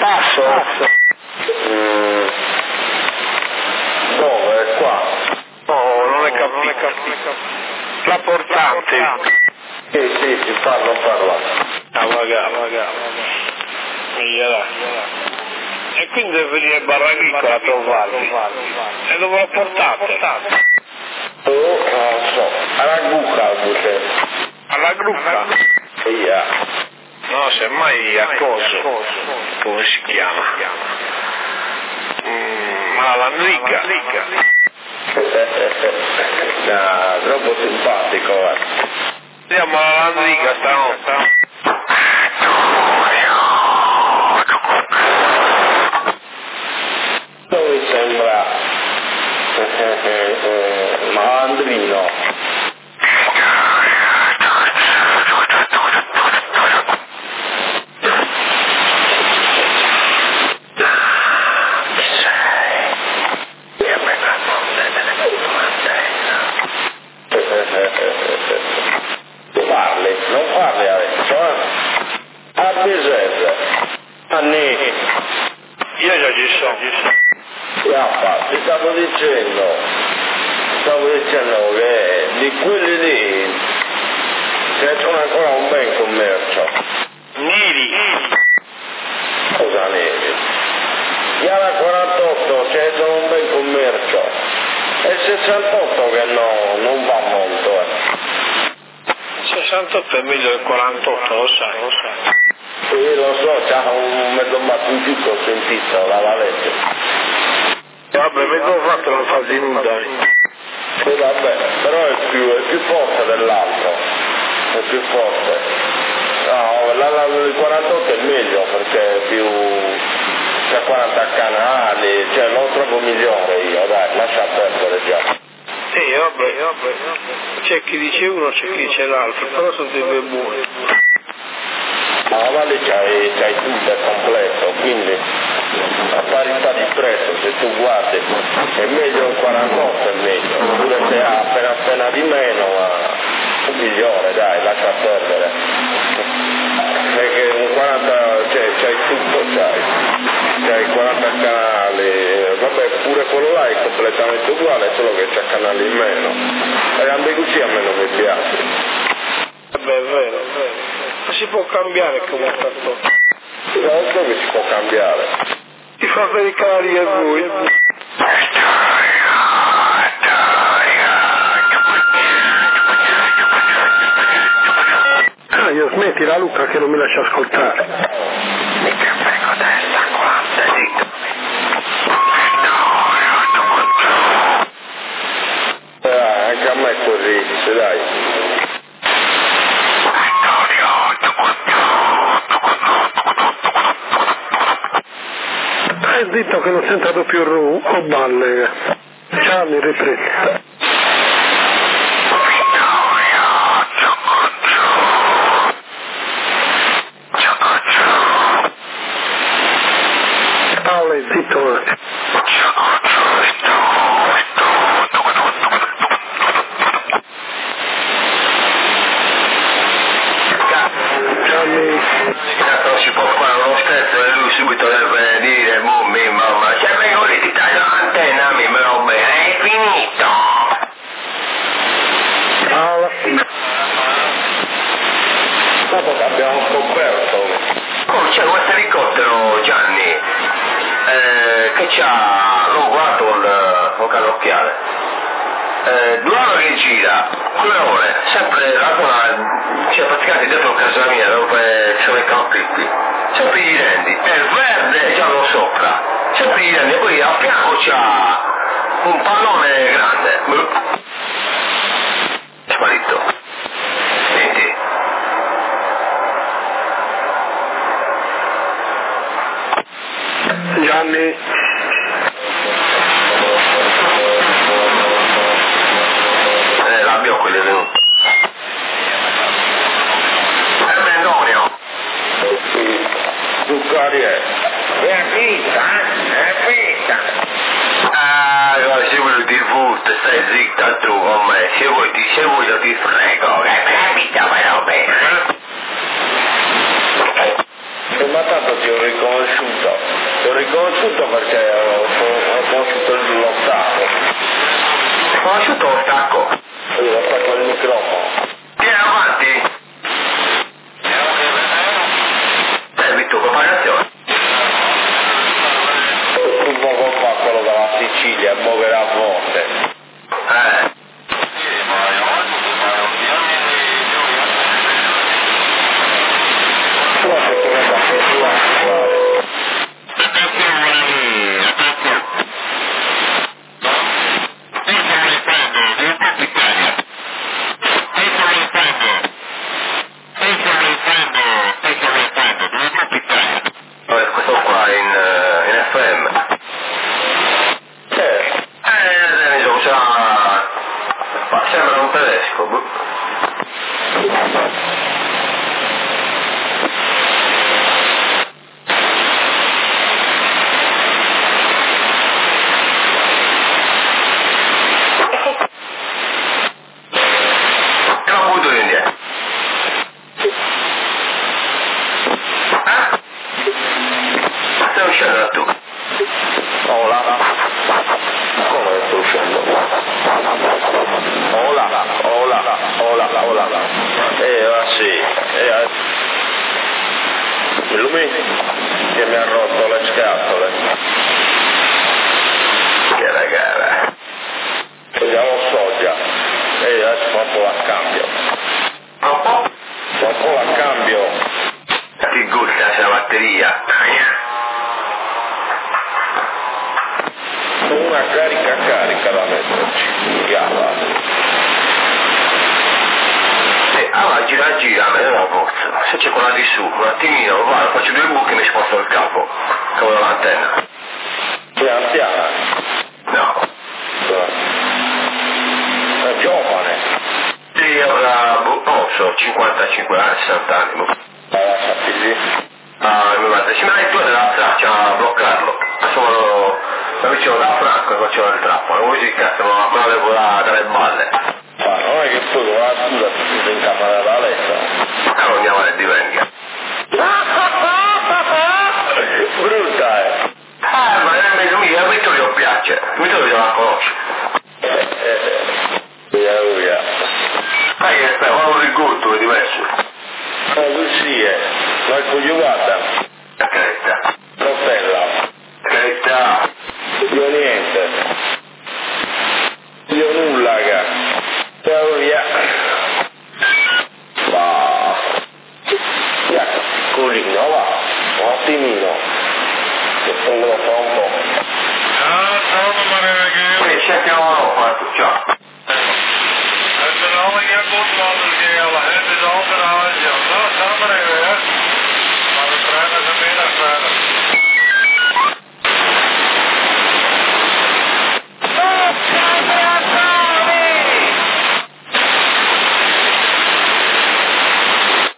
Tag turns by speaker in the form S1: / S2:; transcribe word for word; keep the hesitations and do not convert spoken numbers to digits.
S1: Passo?
S2: Mm. Dove? Qua?
S1: No, non è capito. La portante.
S2: Sì, sì, si parla, parla.
S1: Ah, magari, magari. E quindi deve venire Barraghicola a trovarvi. E dove lo portate?
S2: Oh, non so. Alla Gucca, dice.
S1: Alla Grucca?
S2: Sì, ah.
S1: No, semmai a coso. Come si chiama? Mm, alla Landriga.
S2: No, troppo simpatico, guarda.
S1: Andiamo alla Landriga stanotte.
S2: Dove sembra Malandrino. Parli, non parli adesso, eh? A Bisese, Anni.
S1: Io già ci sono.
S2: Rappa, ti stavo dicendo, stavo dicendo che di quelli lì ce sono ancora un bel commercio.
S1: Neri.
S2: Cosa neri? Gli alla quarantotto ce sono un bel commercio. E il sessantotto che no, non va molto, eh.
S1: sessantotto è meglio del quarantotto, lo sai, lo sai.
S2: Sì, lo so, c'ha un mezzo battutito, ho sentito, la valette.
S1: Vabbè, mezzo fatto non fa di nulla.
S2: Sì, vabbè, però è più, è più forte dell'altro, è più forte. No, la, la, il quarantotto è meglio perché è più, c'è quaranta canali, cioè lo trovo migliore io, dai, lascia perdere già.
S1: Sì, vabbè, vabbè, c'è chi dice uno, c'è chi dice l'altro, però sono dei due buoni.
S2: Ma ma lì c'hai, c'hai tutto, è completo, quindi a parità di prezzo, se tu guardi, è meglio un quarantotto, è meglio, oppure se ha appena appena di meno, ma è migliore, dai, lascia perdere. Perché un quaranta, cioè, c'hai tutto, c'hai, c'hai quaranta canali, vabbè, pure quello là è completamente uguale, solo che c'ha canali in meno. E l'ambiguità a me non mi piace.
S1: Vabbè, è vero, è vero. Ma si può cambiare come fatto?
S2: Non so che si può cambiare.
S1: Ti fa per i canali e voi.
S3: Ah, io smetti la Luca che non mi lascia ascoltare.
S1: Mica prego testa, quante zitto.
S2: Eh, anche a me è così, dice, dai.
S3: Hai detto che non sento più ru o balle. Ciao, mi riprendi. Paolo, zitto.
S2: Non si può fare lo stesso e lui subito deve dire mummi mamma c'è meglio di taglio l'antenna mi me lo bene è finito.
S3: Paolo.
S2: Dopo che abbiamo scoperto oh c'è questo elicottero Gianni eh, che c'ha l'ho guardato il cannocchiale eh, due ore che gira due ore sempre la zona cioè praticamente dietro casa mia dove sono i campitti sempre gli rendi e il verde è giallo sopra sempre gli rendi e poi a fianco c'ha un pallone grande sparito senti
S3: Gianni.
S2: eh l'abbiamo quello venuto è Bendonio Zuccari è è finta è finta ah guarda se vuoi ti fotte stai zitta tu con me se vuoi ti se vuoi io ti frego che me la vita va bene ma tanto ti ho riconosciuto riconosciuto perché ho, ho conosciuto il lo stacco.
S4: Hai conosciuto lo stacco?
S2: Sì, lo stacco del microfono.
S4: Vieni avanti. Servi tu, propagazione.
S2: Tu poco fa quello dalla Sicilia, muoverà a volte.
S4: Eh.
S2: Però se come da fare.
S4: Questo qua in, in F M.
S2: Eh,
S4: Eh, diciamo, ma sembra un tedesco. E l'ho butto indietro. Eh? Stai uscendo da tu.
S2: Ola. Come sto uscendo? Ola, ola, ola, ola. Eh, ah sì. Eh, ah. Lui che mi ha rotto le scatole.
S4: Che ragazza.
S2: Vediamo soia. E adesso fa un po' a cambio.
S4: Un po'?
S2: Fa un po' a cambio.
S4: Ti gusta c'è la batteria.
S2: Una carica carica da metterci. Gala.
S4: E allora gira gira, me la forza. Se c'è quella di su, un attimino, vado, faccio due buchi e mi sposto il capo. Come l'antenna.
S2: È anziana.
S4: No.
S2: È giovane.
S4: Sì, avrà, non so, cinquantacinque anni, sessanta anni.
S2: Ma lasciati lì.
S4: Ah, mi guarda, ci mi dai tu della traccia a bloccarlo. Sono, da vicino da Franco e facevo il trappola. Come si cazzo, ma me la levo da, dalle balle.
S2: Ma non è che poi con la scusa si sei in camera da letto.
S4: E non andiamo a divenga.
S2: Brutta è.
S4: Ah, ma è amico mio, a Vittorio piace. Vittorio già la conosce.
S2: Eh, eh, via, via.
S4: Sai che stai, ma un rigotto è diverso.
S2: Ma così è. Ma ecco, guarda.
S4: La carità.
S2: Rotella.
S4: La carità.
S2: Io niente. Io nulla, che. Ciao, via. Va. Via, colino, va. Un attimino. Che prendo fra un po'.
S4: Poi scendiamo